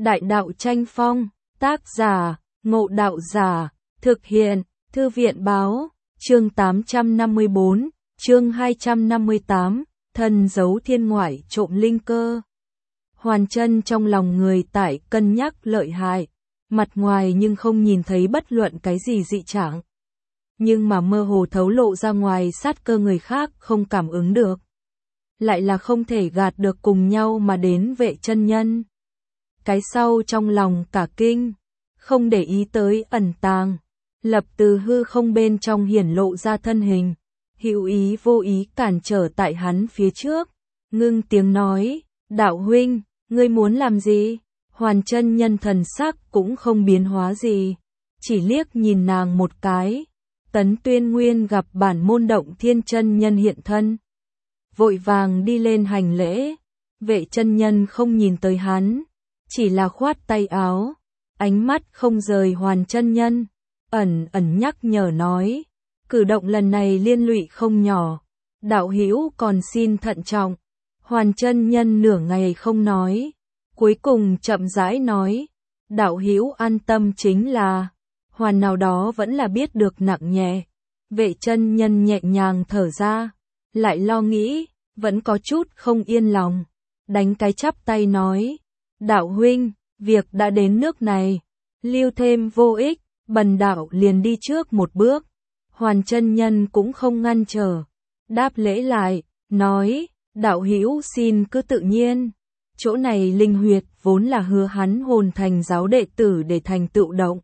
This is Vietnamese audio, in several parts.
Đại đạo tranh phong, tác giả, Ngộ Đạo Giả, thực hiện, Thư viện báo, chương 854, chương 258, thần giấu thiên ngoại trộm linh cơ. Hoàn Chân trong lòng người tại cân nhắc lợi hại, mặt ngoài nhưng không nhìn thấy bất luận cái gì dị trạng. Nhưng mà mơ hồ thấu lộ ra ngoài sát cơ người khác không cảm ứng được. Lại là không thể gạt được cùng nhau mà đến Vệ chân nhân. Cái sau trong lòng cả kinh, không để ý tới ẩn tàng, lập từ hư không bên trong hiển lộ ra thân hình, hữu ý vô ý cản trở tại hắn phía trước, ngưng tiếng nói, đạo huynh, ngươi muốn làm gì? Hoàn Chân nhân thần sắc cũng không biến hóa gì, chỉ liếc nhìn nàng một cái. Tấn Tuyên Nguyên gặp bản môn Động Thiên chân nhân hiện thân, vội vàng đi lên hành lễ. Vệ chân nhân không nhìn tới hắn, chỉ là khoát tay áo, ánh mắt không rời Hoàn Chân nhân, ẩn ẩn nhắc nhở nói, cử động lần này liên lụy không nhỏ, đạo hữu còn xin thận trọng. Hoàn Chân nhân nửa ngày không nói, cuối cùng chậm rãi nói, đạo hữu an tâm chính là, hoàn nào đó vẫn là biết được nặng nhẹ. Vệ chân nhân nhẹ nhàng thở ra, lại lo nghĩ, vẫn có chút không yên lòng, đánh cái chắp tay nói, đạo huynh, việc đã đến nước này, lưu thêm vô ích, bần đạo liền đi trước một bước. Hoàn Chân nhân cũng không ngăn trở, đáp lễ lại, nói, đạo hữu xin cứ tự nhiên, chỗ này linh huyệt vốn là hứa hắn hồn thành giáo đệ tử để thành tựu Động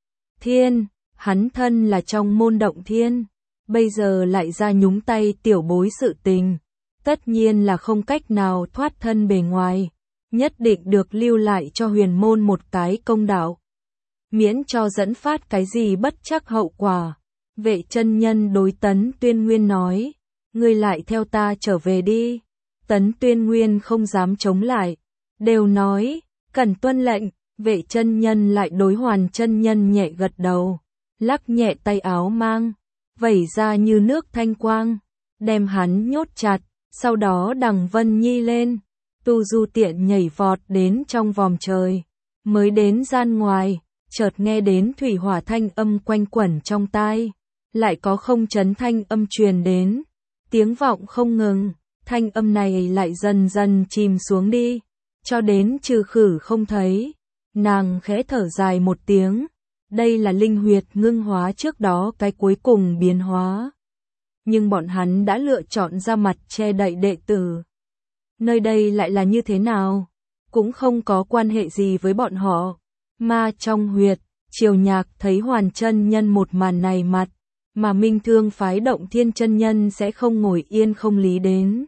Thiên, hắn thân là trong môn Động Thiên, bây giờ lại ra nhúng tay tiểu bối sự tình, tất nhiên là không cách nào thoát thân bề ngoài, nhất định được lưu lại cho huyền môn một cái công đạo, miễn cho dẫn phát cái gì bất trắc hậu quả. Vệ chân nhân đối Tấn Tuyên Nguyên nói, ngươi lại theo ta trở về đi. Tấn Tuyên Nguyên không dám chống lại, đều nói, cần tuân lệnh. Vệ chân nhân lại đối Hoàn Chân nhân nhẹ gật đầu, lắc nhẹ tay áo mang, vẩy ra như nước thanh quang, đem hắn nhốt chặt, sau đó đằng Vân Nhi lên, tu du tiện nhảy vọt đến trong vòm trời, mới đến gian ngoài, chợt nghe đến thủy hỏa thanh âm quanh quẩn trong tai, lại có không chấn thanh âm truyền đến, tiếng vọng không ngừng, thanh âm này lại dần dần chìm xuống đi, cho đến trừ khử không thấy. Nàng khẽ thở dài một tiếng, đây là linh huyệt ngưng hóa trước đó cái cuối cùng biến hóa. Nhưng bọn hắn đã lựa chọn ra mặt che đậy đệ tử. Nơi đây lại là như thế nào? Cũng không có quan hệ gì với bọn họ. Mà trong huyệt, Triều Nhạc thấy Hoàn Chân nhân một màn này mặt, mà Minh Thương phái Động Thiên chân nhân sẽ không ngồi yên không lý đến.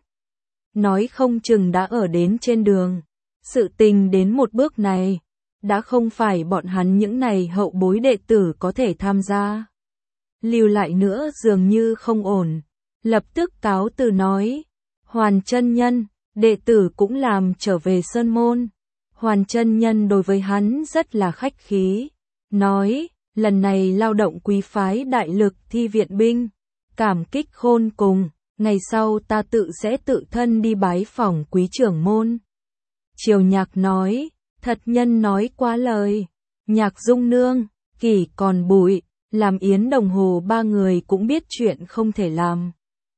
Nói không chừng đã ở đến trên đường. Sự tình đến một bước này, đã không phải bọn hắn những này hậu bối đệ tử có thể tham gia. Lưu lại nữa dường như không ổn, lập tức cáo từ nói, Hoàn Chân nhân, đệ tử cũng làm trở về sơn môn. Hoàn Chân nhân đối với hắn rất là khách khí, nói, lần này lao động quý phái đại lực thi viện binh, cảm kích khôn cùng, ngày sau ta sẽ tự thân đi bái phỏng quý trưởng môn. Triều Nhạc nói, thật nhân nói quá lời. Nhạc Dung nương, Kỷ còn Bụi, làm Yến Đồng Hồ ba người cũng biết chuyện không thể làm,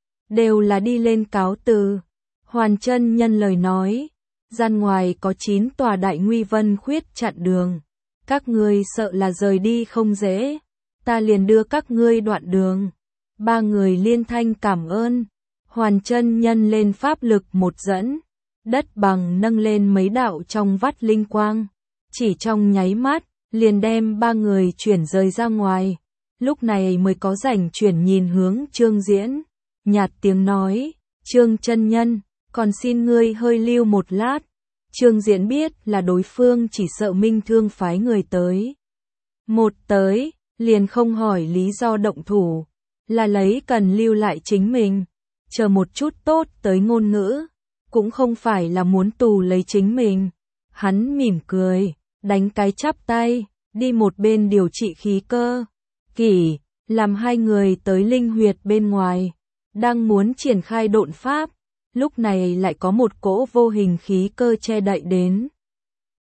đều là đi lên cáo từ. Hoàn Chân nhân lời nói, gian ngoài có 9 tòa đại nguy vân khuyết chặn đường, các ngươi sợ là rời đi không dễ, ta liền đưa các ngươi đoạn đường. Ba người liên thanh cảm ơn. Hoàn Chân nhân lên pháp lực một dẫn, đất bằng nâng lên mấy đạo trong vắt linh quang, chỉ trong nháy mắt, liền đem ba người chuyển rời ra ngoài, lúc này mới có rảnh chuyển nhìn hướng Trương Diễn, nhạt tiếng nói, Trương chân nhân, còn xin ngươi hơi lưu một lát. Trương Diễn biết là đối phương chỉ sợ Minh Thương phái người tới. Một tới, liền không hỏi lý do động thủ, là lấy cần lưu lại chính mình, chờ một chút tốt tới ngôn ngữ. Cũng không phải là muốn tù lấy chính mình. Hắn mỉm cười, đánh cái chắp tay, đi một bên điều trị khí cơ. Kỷ, làm hai người tới linh huyệt bên ngoài, đang muốn triển khai độn pháp, lúc này lại có một cỗ vô hình khí cơ che đậy đến.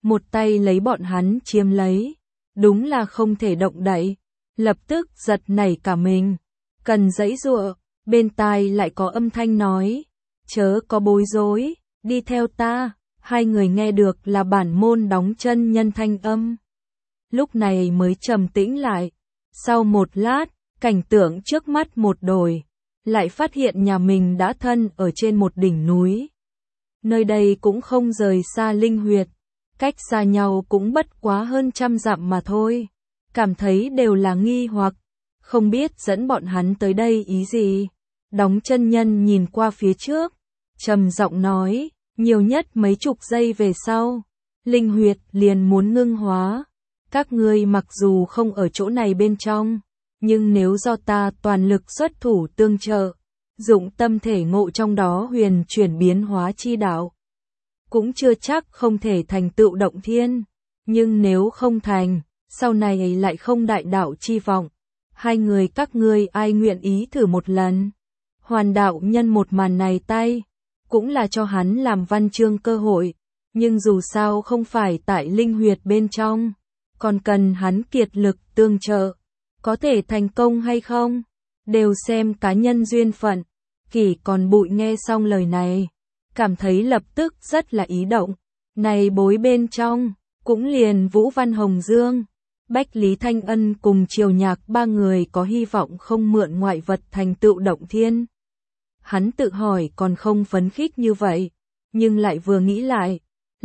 một tay lấy bọn hắn chiếm lấy, đúng là không thể động đậy, lập tức giật nảy cả mình, cần giãy giụa, bên tai lại có âm thanh nói, chớ có bối rối, đi theo ta, hai người nghe được là bản môn đóng chân nhân thanh âm. Lúc này mới trầm tĩnh lại, sau một lát, cảnh tượng trước mắt một đổi, lại phát hiện nhà mình đã thân ở trên một đỉnh núi. Nơi đây cũng không rời xa linh huyệt, cách xa nhau cũng bất quá hơn 100 dặm mà thôi. Cảm thấy đều là nghi hoặc, không biết dẫn bọn hắn tới đây ý gì. Đóng chân nhân nhìn qua phía trước, trầm giọng nói, nhiều nhất mấy chục giây về sau, linh huyệt liền muốn ngưng hóa. Các ngươi mặc dù không ở chỗ này bên trong, nhưng nếu do ta toàn lực xuất thủ tương trợ, dụng tâm thể ngộ trong đó huyền chuyển biến hóa chi đạo, cũng chưa chắc không thể thành tựu động thiên, nhưng nếu không thành, sau này lại không đại đạo chi vọng. Hai người các ngươi ai nguyện ý thử một lần? Hoàn đạo nhân một màn này tay, cũng là cho hắn làm văn chương cơ hội, nhưng dù sao không phải tại linh huyệt bên trong, còn cần hắn kiệt lực tương trợ, có thể thành công hay không, đều xem cá nhân duyên phận. Kỷ Còn Bụi nghe xong lời này, cảm thấy lập tức rất là ý động, này bối bên trong, cũng liền Vũ Văn Hồng Dương, Bách Lý Thanh Ân cùng Triều Nhạc ba người có hy vọng không mượn ngoại vật thành tựu động thiên. Hắn tự hỏi còn không phấn khích như vậy, nhưng lại vừa nghĩ lại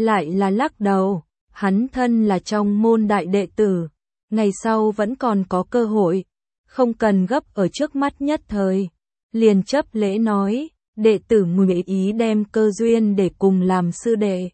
là lắc đầu, hắn thân là trong môn đại đệ tử, ngày sau vẫn còn có cơ hội, không cần gấp ở trước mắt nhất thời. Liền chấp lễ nói, đệ tử nguyện ý đem cơ duyên để cùng làm sư đệ.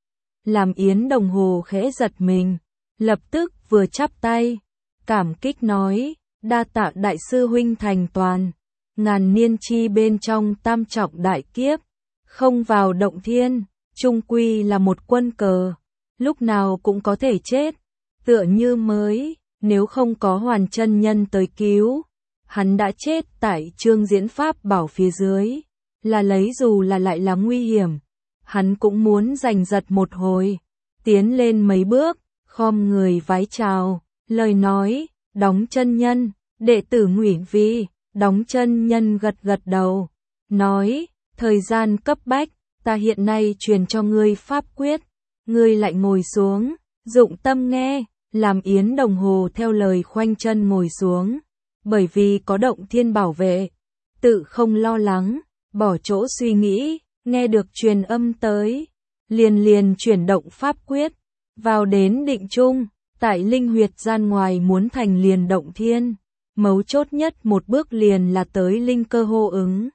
Làm Yến Đồng Hồ khẽ giật mình, lập tức vừa chắp tay, cảm kích nói, đa tạ đại sư huynh thành toàn, ngàn niên chi bên trong tam trọng đại kiếp, không vào động thiên, chung quy là một quân cờ, lúc nào cũng có thể chết, tựa như mới, nếu không có Hoàn chân nhân tới cứu, hắn đã chết tại Trương Diễn Pháp bảo phía dưới, là lấy dù là lại là nguy hiểm, hắn cũng muốn giành giật một hồi, tiến lên mấy bước, khom người vái chào, lời nói, Đóng chân nhân, đệ tử Ngụy Vi. Đóng chân nhân gật gật đầu, nói, thời gian cấp bách, ta hiện nay truyền cho ngươi pháp quyết, ngươi lại ngồi xuống, dụng tâm nghe, làm Yến Đồng Hồ theo lời khoanh chân ngồi xuống, bởi vì có động thiên bảo vệ, tự không lo lắng, bỏ chỗ suy nghĩ, nghe được truyền âm tới, liền chuyển động pháp quyết, vào đến định trung, tại linh huyệt gian ngoài muốn thành liền động thiên. Mấu chốt nhất một bước liền là tới linh cơ hô ứng.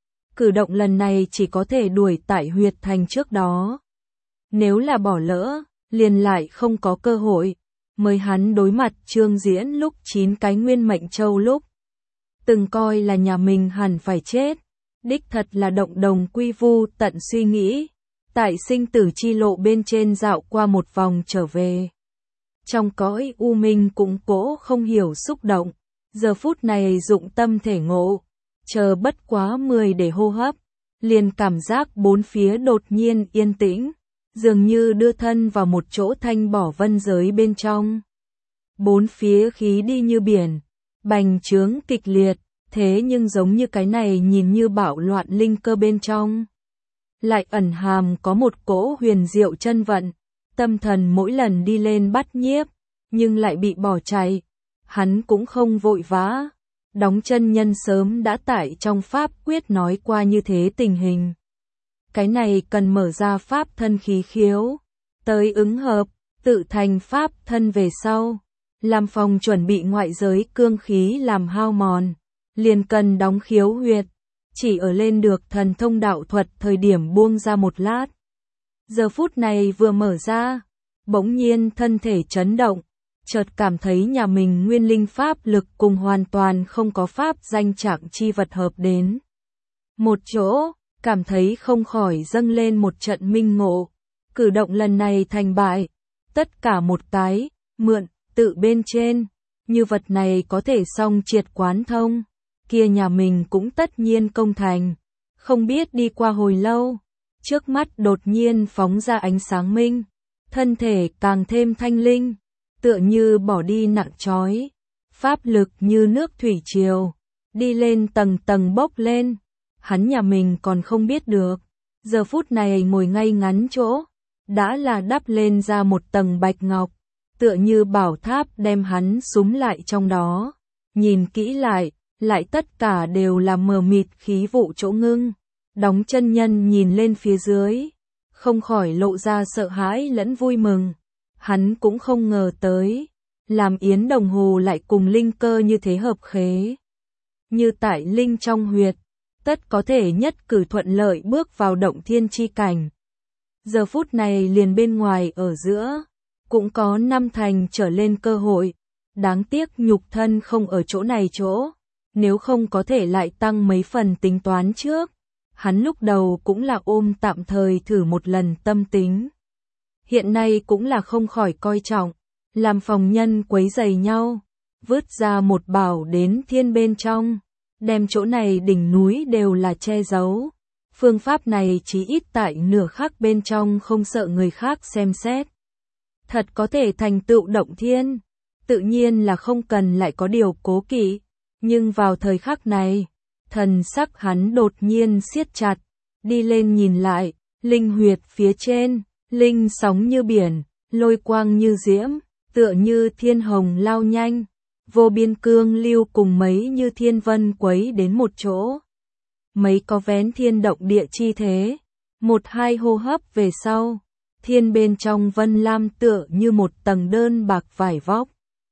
Cử động lần này chỉ có thể đuổi tại huyệt thành trước đó. Nếu là bỏ lỡ, liền lại không có cơ hội. Mời hắn đối mặt Trương Diễn lúc 9 cái nguyên mệnh châu lúc. Từng coi là nhà mình hẳn phải chết. Đích thật là động đồng quy vu tận suy nghĩ. Tại sinh tử chi lộ bên trên dạo qua một vòng trở về. Trong cõi u minh cũng cố không hiểu xúc động. Giờ phút này dụng tâm thể ngộ, chờ bất quá 10 để hô hấp, liền cảm giác bốn phía đột nhiên yên tĩnh, dường như đưa thân vào một chỗ thanh bỏ vân giới bên trong. Bốn phía khí đi như biển, bành trướng kịch liệt, thế nhưng giống như cái này nhìn như bạo loạn linh cơ bên trong. Lại ẩn hàm có một cỗ huyền diệu chân vận, tâm thần mỗi lần đi lên bắt nhiếp, nhưng lại bị bỏ chạy. Hắn cũng không vội vã, Đóng chân nhân sớm đã tại trong pháp quyết nói qua như thế tình hình. Cái này cần mở ra pháp thân khí khiếu, tới ứng hợp, tự thành pháp thân về sau, làm phòng chuẩn bị ngoại giới cương khí làm hao mòn, liền cần đóng khiếu huyệt, chỉ ở lên được thần thông đạo thuật thời điểm buông ra một lát. Giờ phút này vừa mở ra, bỗng nhiên thân thể chấn động. Chợt cảm thấy nhà mình nguyên linh pháp lực cùng hoàn toàn không có pháp danh trạng chi vật hợp đến. Một chỗ, cảm thấy không khỏi dâng lên một trận minh ngộ. Cử động lần này thành bại, tất cả một cái, mượn, tự bên trên. Như vật này có thể song triệt quán thông, kia nhà mình cũng tất nhiên công thành. Không biết đi qua hồi lâu, trước mắt đột nhiên phóng ra ánh sáng minh. thân thể càng thêm thanh linh, tựa như bỏ đi nặng trói, pháp lực như nước thủy triều, đi lên tầng tầng bốc lên, hắn nhà mình còn không biết được, giờ phút này ngồi ngay ngắn chỗ, đã là đắp lên ra một tầng bạch ngọc, tựa như bảo tháp đem hắn súm lại trong đó, nhìn kỹ lại tất cả đều là mờ mịt khí vụ chỗ ngưng, Đóng chân nhân nhìn lên phía dưới, không khỏi lộ ra sợ hãi lẫn vui mừng, hắn cũng không ngờ tới, làm Yến Đồng Hồ lại cùng linh cơ như thế hợp khế. Như tại linh trong huyệt, tất có thể nhất cử thuận lợi bước vào động thiên chi cảnh. Giờ phút này liền bên ngoài ở giữa, cũng có 5 thành trở lên cơ hội, đáng tiếc nhục thân không ở chỗ này chỗ, nếu không có thể lại tăng mấy phần tính toán trước. Hắn lúc đầu cũng là ôm tạm thời thử một lần tâm tính. Hiện nay cũng là không khỏi coi trọng, làm phòng nhân quấy rầy nhau, vứt ra một bảo đến thiên bên trong, đem chỗ này đỉnh núi đều là che giấu. Phương pháp này chí ít tại nửa khắc bên trong không sợ người khác xem xét. Thật có thể thành tựu động thiên, tự nhiên là không cần lại có điều cố kỵ, nhưng vào thời khắc này, thần sắc hắn đột nhiên siết chặt, đi lên nhìn lại, linh huyệt phía trên, linh sóng như biển, lôi quang như diễm, tựa như thiên hồng lao nhanh, vô biên cương lưu cùng mấy như thiên vân quấy đến một chỗ. Mấy có vén thiên động địa chi thế, 1-2 hô hấp về sau, thiên bên trong vân lam tựa như một tầng đơn bạc vải vóc.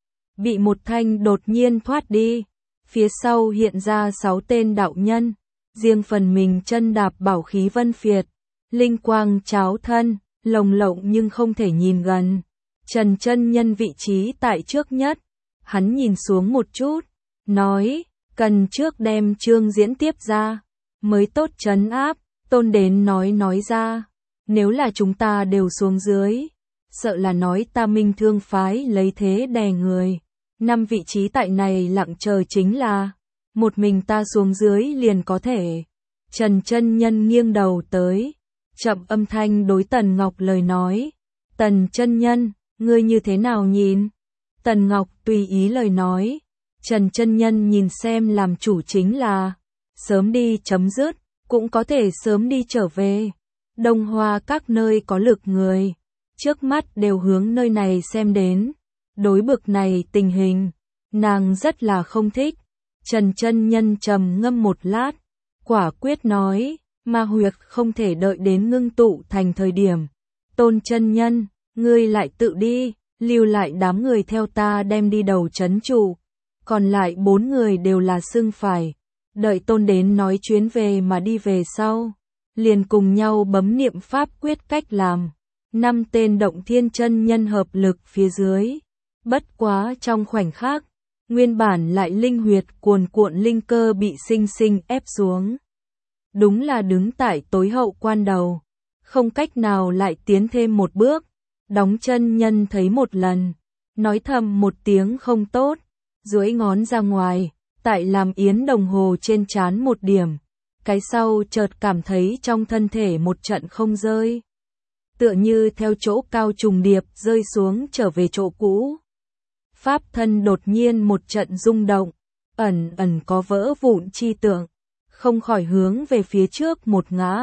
Bị một thanh đột nhiên thoát đi, phía sau hiện ra 6 tên đạo nhân, riêng phần mình chân đạp bảo khí vân phiệt, linh quang cháo thân, lồng lộng nhưng không thể nhìn gần. Trần chân nhân vị trí tại trước nhất, hắn nhìn xuống một chút, nói, cần trước đem chương diễn tiếp ra, mới tốt trấn áp, tôn đến nói ra, nếu là chúng ta đều xuống dưới, sợ là nói ta Minh Thương phái lấy thế đè người. 5 vị trí tại này lặng chờ chính là, một mình ta xuống dưới liền có thể. Trần chân nhân nghiêng đầu tới, chậm âm thanh đối Tần Ngọc lời nói, Tần chân nhân, ngươi như thế nào nhìn? Tần Ngọc tùy ý lời nói, Trần chân nhân nhìn xem làm chủ chính là, sớm đi chấm dứt, cũng có thể sớm đi trở về. Đông Hoa các nơi có lực người, trước mắt đều hướng nơi này xem đến. Đối bực này tình hình, nàng rất là không thích. Trần chân nhân trầm ngâm một lát, quả quyết nói, ma huyệt không thể đợi đến ngưng tụ thành thời điểm. Tôn chân nhân, ngươi lại tự đi, lưu lại đám người theo ta đem đi đầu trấn trụ. Còn lại 4 người đều là xưng phải, đợi tôn đến nói chuyến về mà đi về sau. Liền cùng nhau bấm niệm pháp quyết cách làm. 5 tên động thiên chân nhân hợp lực phía dưới. Bất quá trong khoảnh khắc, nguyên bản lại linh huyệt cuồn cuộn linh cơ bị sinh sinh ép xuống. Đúng là đứng tại tối hậu quan đầu, không cách nào lại tiến thêm một bước. Đóng chân nhân thấy một lần, nói thầm một tiếng không tốt, duỗi ngón ra ngoài, tại làm Yến Đồng Hồ trên trán một điểm. Cái sau chợt cảm thấy trong thân thể một trận không rơi. Tựa như theo chỗ cao trùng điệp rơi xuống trở về chỗ cũ. Pháp thân đột nhiên một trận rung động, ẩn ẩn có vỡ vụn chi tượng, không khỏi hướng về phía trước một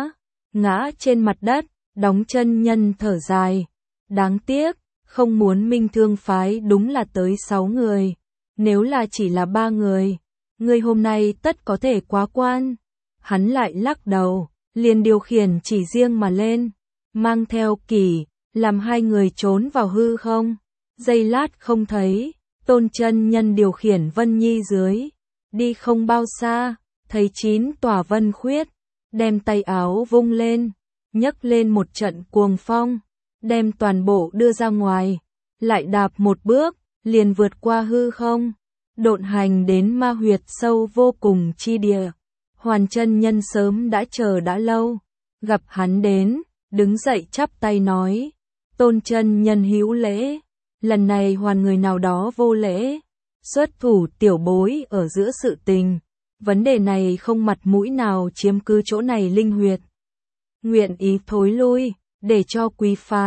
ngã trên mặt đất, đóng chân nhân thở dài. Đáng tiếc, không muốn Minh Thương phái đúng là tới 6 người, nếu là chỉ là 3 người, ngươi hôm nay tất có thể quá quan. Hắn lại lắc đầu, liền điều khiển chỉ riêng mà lên, mang theo kỳ, làm 2 người trốn vào hư không. Giây lát không thấy, tôn chân nhân điều khiển Vân Nhi dưới, đi không bao xa, thấy 9 tòa vân khuyết, đem tay áo vung lên, nhấc lên một trận cuồng phong, đem toàn bộ đưa ra ngoài, lại đạp một bước, liền vượt qua hư không, độn hành đến ma huyệt sâu vô cùng chi địa. Hoàn chân nhân sớm đã chờ đã lâu, gặp hắn đến, đứng dậy chắp tay nói, tôn chân nhân hữu lễ. Lần này hoàn người nào đó vô lễ, xuất thủ tiểu bối ở giữa sự tình, vấn đề này không mặt mũi nào chiếm cứ chỗ này linh huyệt. Nguyện ý thối lui, để cho quý phái,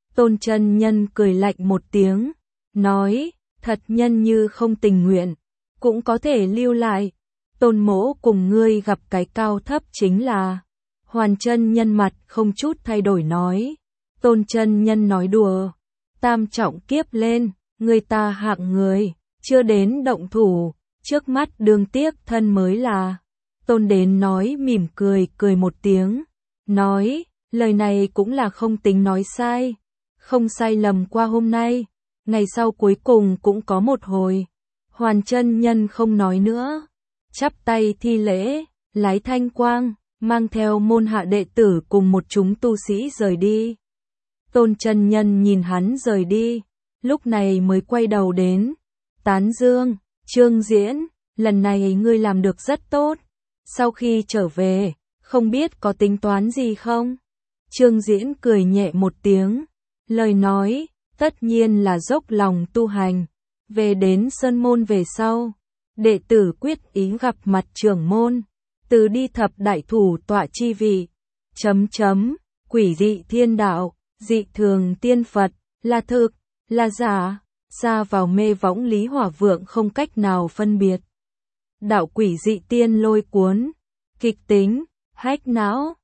Tôn chân nhân cười lạnh một tiếng, nói, thật nhân như không tình nguyện, cũng có thể lưu lại. Tôn mỗ cùng ngươi gặp cái cao thấp chính là. Hoàn chân nhân mặt không chút thay đổi nói. Tôn chân nhân nói đùa. Tam trọng kiếp lên, người ta hạng người, chưa đến động thủ, trước mắt đương tiếc thân mới là. Tôn đến nói mỉm cười một tiếng, nói, lời này cũng là không tính nói sai, không sai lầm qua hôm nay, ngày sau cuối cùng cũng có một hồi. Hoàn chân nhân không nói nữa, chắp tay thi lễ, lái thanh quang, mang theo môn hạ đệ tử cùng một chúng tu sĩ rời đi. Tôn chân nhân nhìn hắn rời đi, lúc này mới quay đầu đến, tán dương, Trương Diễn, lần này ngươi làm được rất tốt, sau khi trở về, không biết có tính toán gì không? Trương Diễn cười nhẹ một tiếng, lời nói, tất nhiên là dốc lòng tu hành, về đến sơn môn về sau, đệ tử quyết ý gặp mặt trưởng môn, từ đi thập đại thủ tọa chi vị, quỷ dị thiên đạo, dị thường tiên Phật, là thực, là giả, xa vào mê võng Lý Hỏa Vượng không cách nào phân biệt. Đạo quỷ dị tiên lôi cuốn, kịch tính, hách não,